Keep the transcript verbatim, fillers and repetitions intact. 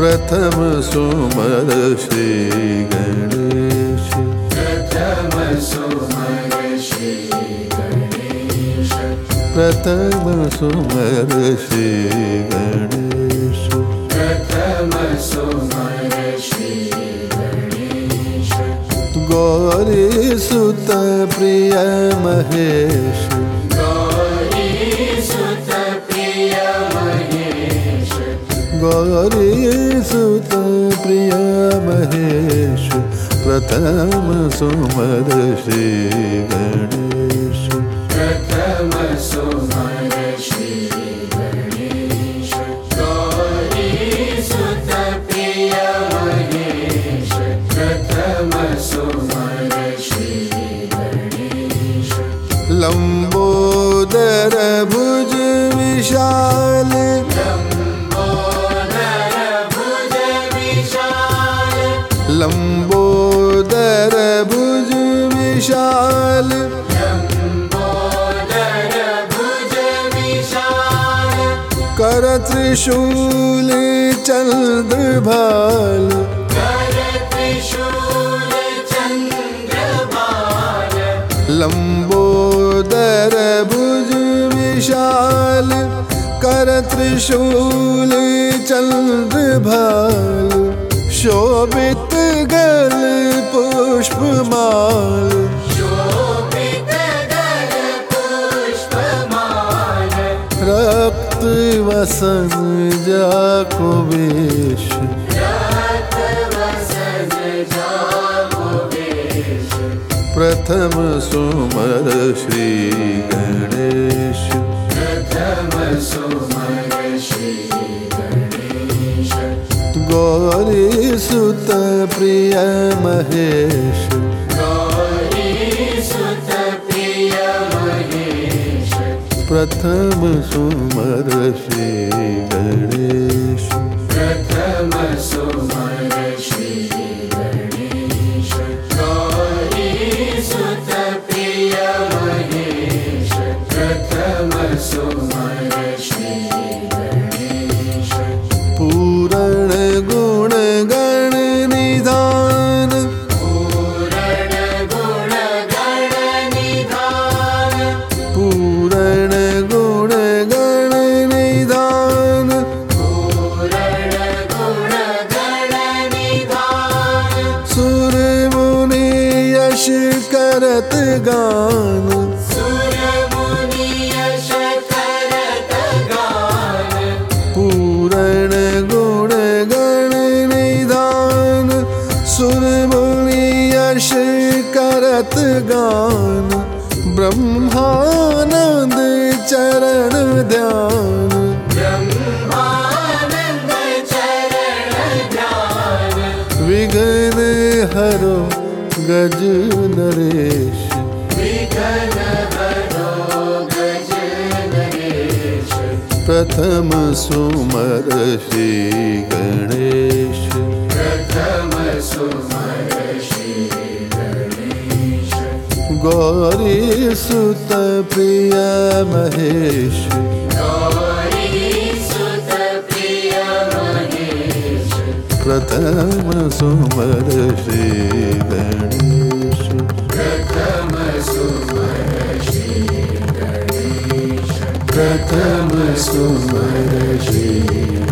प्रथम सुमर श्री गणेश। प्रथम सुमर श्री गणेश। प्रथम सुमर श्री गणेश। प्रथम सुमर श्री गणेश। गौरी सुत प्रिय महेश। गौरी सुत प्रिय महेश। गौरी सुत प्रिय महेश। प्रथम सुमर श्री गणेश। प्रथम सुमर श्री गणेश। गौरी सुत प्रिय महेश। प्रथम सुमर श्री गणेश। लंबोदर भुज विशाल। लंबोदर भुज विशाल। लंबोदर भुज विशाल। लंबोदर भुज विशाल। कर त्रिशूल चंद्र भाल। कर त्रिशूल चंद्र भाल। लंबोदर भुज विशाल। कर त्रिशूल चंद्र भाल। शोभित गल पुष्पमाल। शोभित गल पुष्पमाल। रक्त वसन जाको वेश। रक्त वसन जाको वेश। प्रथम सुमर श्री गणेश। प्रथम सुमर श्री गणेश। गौरी सुत प्रिय महेश। गौरी सुत प्रिय महेश। प्रथम सुमर श्री गणेश। प्रथम सुमर श्री गणेश। गौरी सुत प्रिय महेश। प्रथम सुमर श्री गणेश। पूरण गुण गण निधान। पूरण गुण गण निधान। पूरण गुण गण निधान। पूरण गुण गण निधान। सुर मुनि यश करत गान। सुर मुनि यश करत गान। पूरण गुण गण निधान। सुर मुनि यश करत गान। ब्रह्मानंद चरण ध्यान। ब्रह्मानंद चरण ध्यान। विघ्न हरो गज नरेश। विघ्न हरो गज नरेश। प्रथम सुमर श्री गणेश। प्रथम सुमर श्री गणेश। गौरी सुत प्रिय महेश। गौरी सुत प्रिय महेश। प्रथम सुमर श्री गणेश। प्रथम सुमर श्री गणेश। प्रथम सुमर श्री